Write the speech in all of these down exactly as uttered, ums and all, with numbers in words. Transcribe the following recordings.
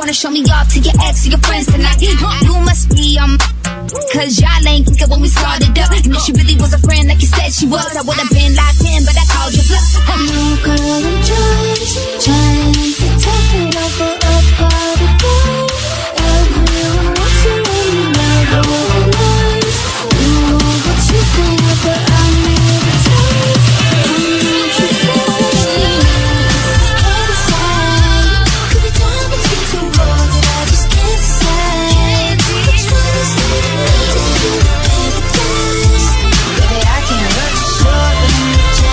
wanna show me off to your ex or your friends tonight. You must be um, cause y'all ain't think it when we started up. And if she really was a friend like you said she was, I would've been locked in, but I called you bluff. No girl, I'm just trying to take it over a party boy. Everyone wants to run me like a nice. You know what you think, but I never take. I need to say, can't decide. Could be torn between two worlds that I just can't decide. Which one is it? To do everything. Baby, I can't let you short.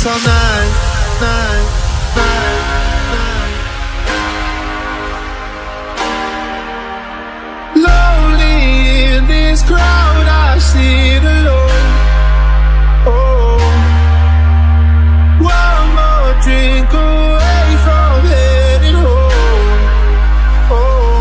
dance all night, night, night, night. Lonely in this crowd, I sit alone. Oh, one more drink away from heading home. Oh,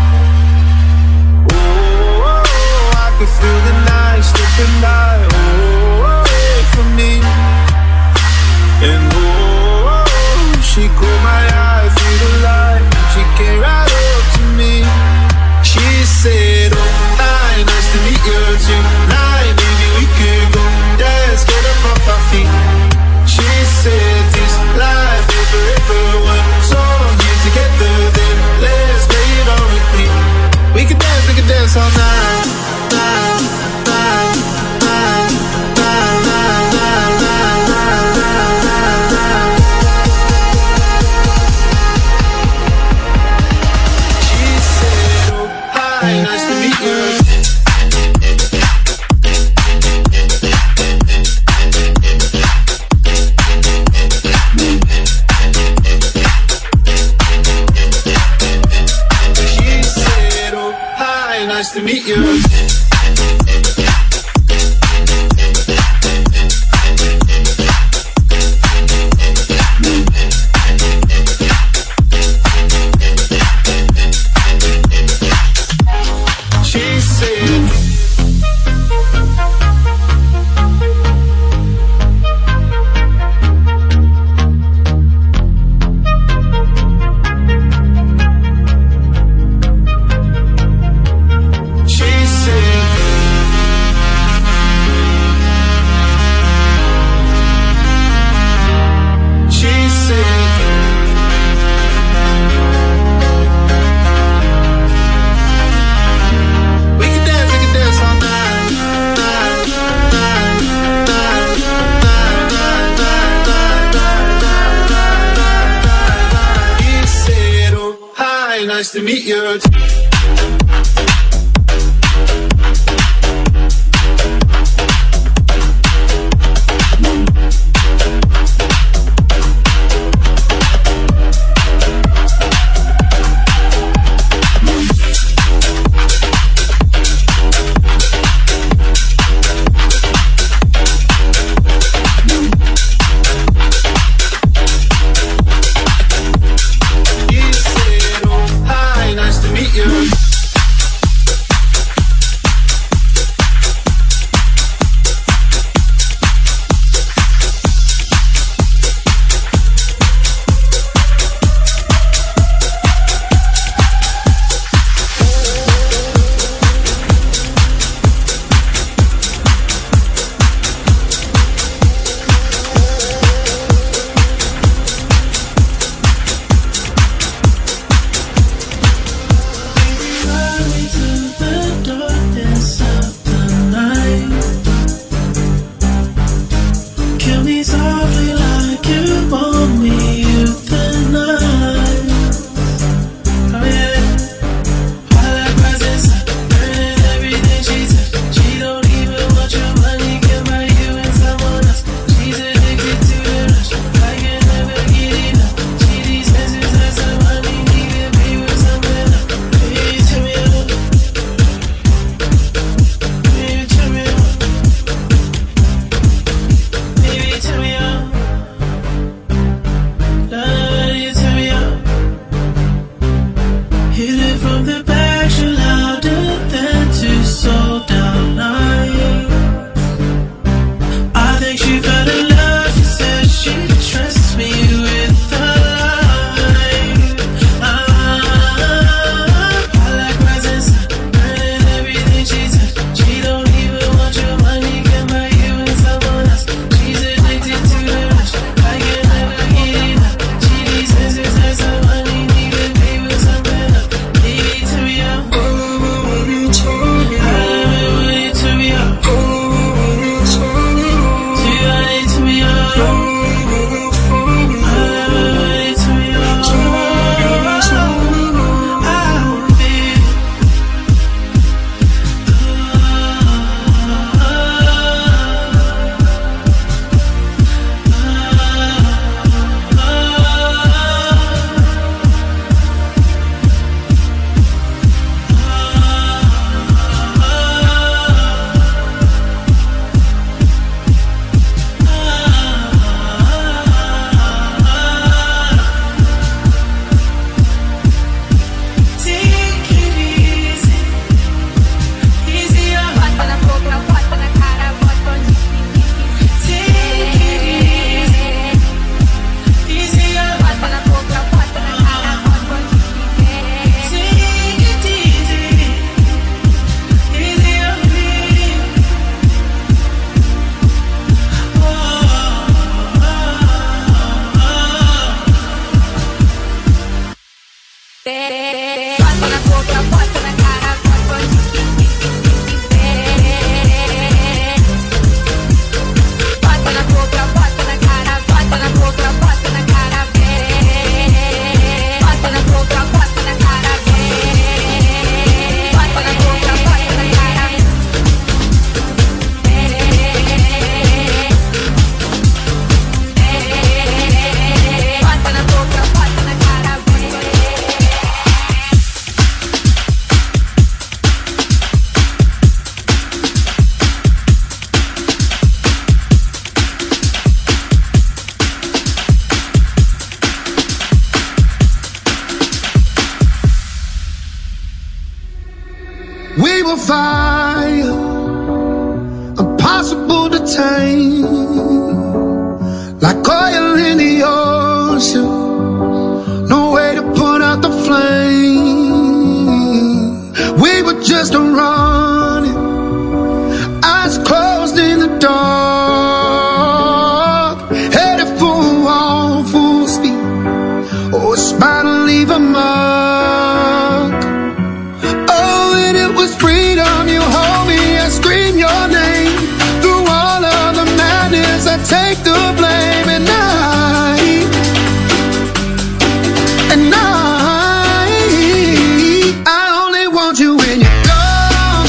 oh, oh, I can feel the night slipping by. Oh, away from me. And oh, oh, she caught my eye through the light. She came right up to me. She said, oh, hi, nice to meet you tonight. Maybe we could go dance, get up off our feet. She said, this life is forever. One song here together, then let's play it on repeat. We can dance, we can dance all night, night, night, night, night, night, night, night, night, night. She said, oh, hi, nice to meet you. Nice to meet you. She said, nice to meet you. Baby, tell me We were fire, impossible to tame, like oil in the ocean, no way to put out the flame. We were just running, eyes closed in the dark, headed for a wall full speed. Oh, it's bound to leave a mark. Oh, and it was freedom. You hold me, I scream your name. Through all of the madness, I take the blame. And I, and I, I only want you when you're gone.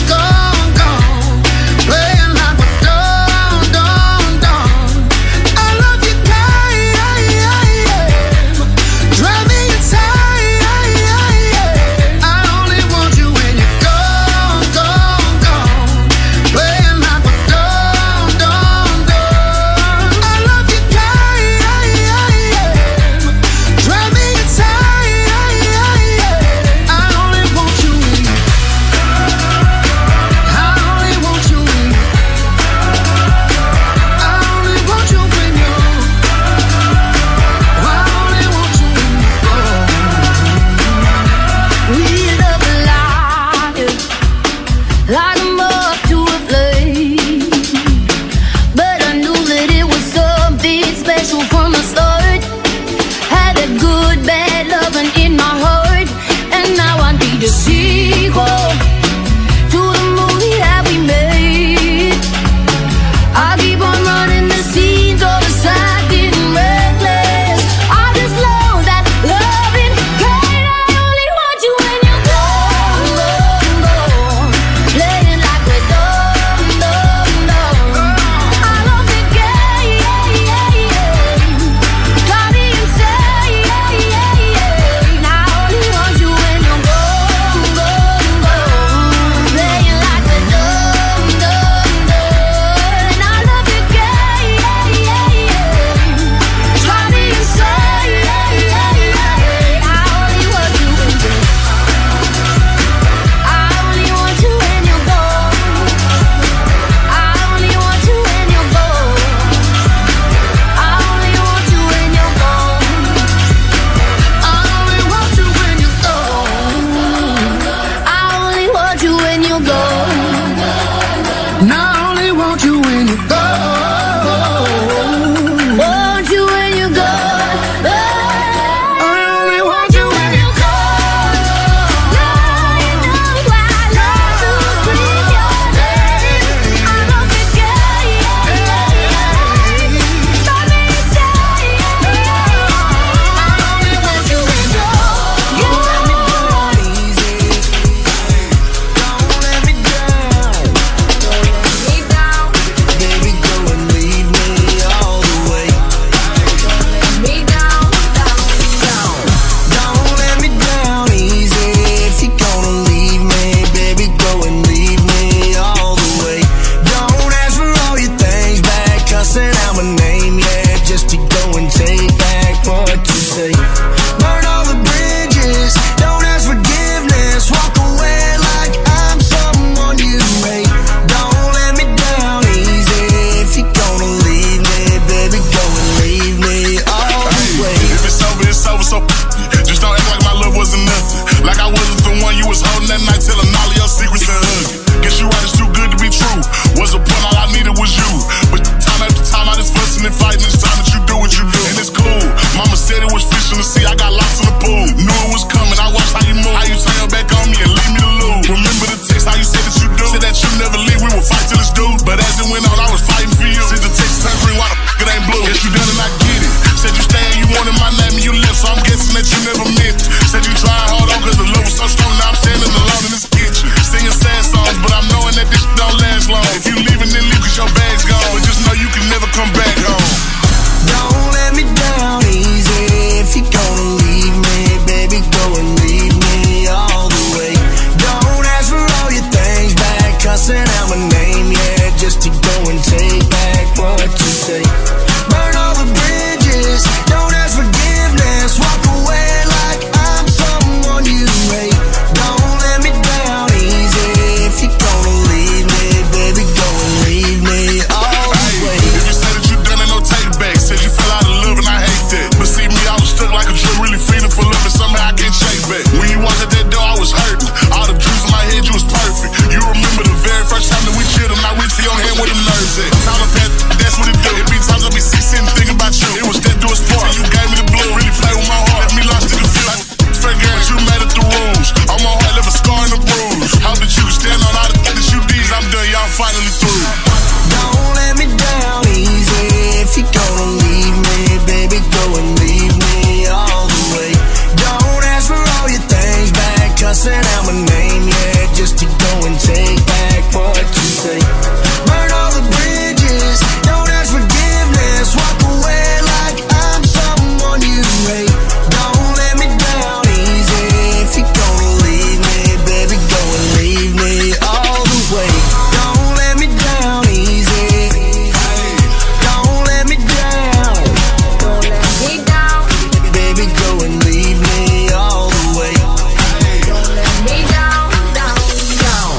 name yet, just to go and take back what you say. Burn all the bridges, don't ask forgiveness. Walk away like I'm someone you hate. Don't let me down easy. If you're gonna leave me, baby, go and leave me all the way. Don't let me down easy. Don't let me down. Don't let me down. Baby, go and leave me all the way. Don't let me down, down, down.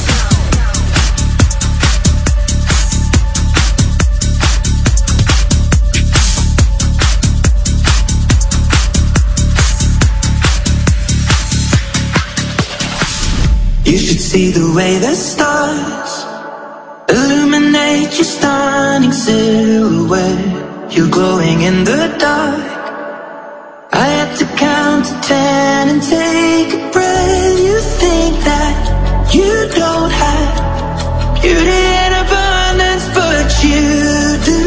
You should see the way the stars illuminate your stunning silhouette. You're glowing in the dark. I had to count to ten and take a breath. You think that you don't have beauty in abundance, but you do.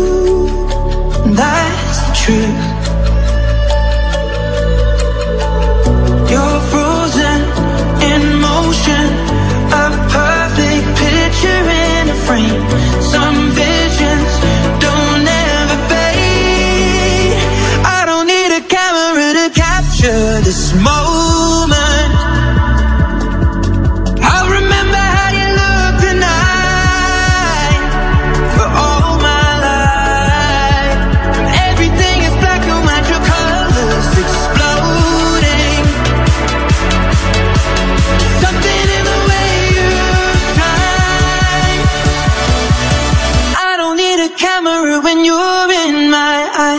That's the truth. You're frozen in motion, a perfect picture in a frame. Some visions don't ever fade. I don't need a camera to capture this moment. I'll remember how you look tonight for all my life. Everything is black and white, your colors exploding. Something in the way you shine. I don't need a camera when you're in my eye.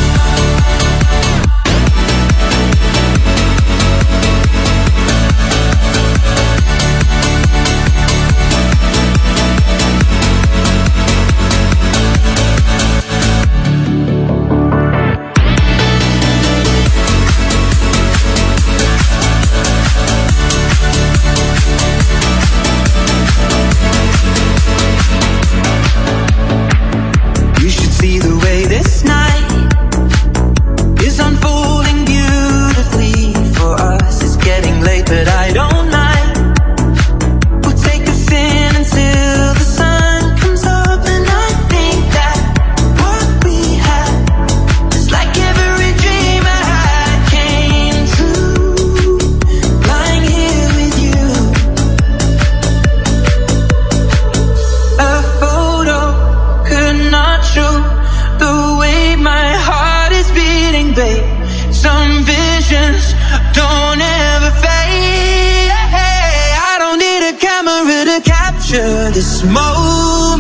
You should see the way this night is unfolding beautifully for us. It's getting late, but I don't mind. We'll take us in until the sun comes up, and I think that what we had is like every dream I had came true. Lying here with you, a photo could not show the way my heart is beating, babe. Some visions don't ever fade. I don't need a camera to capture this moment.